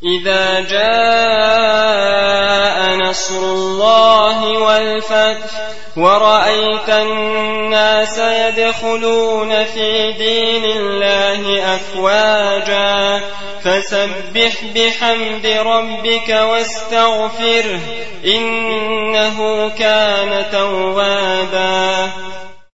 إذا جاء نصر الله والفتح ورأيت الناس يدخلون في دين الله أفواجا فسبح بحمد ربك واستغفره إنه كان توابا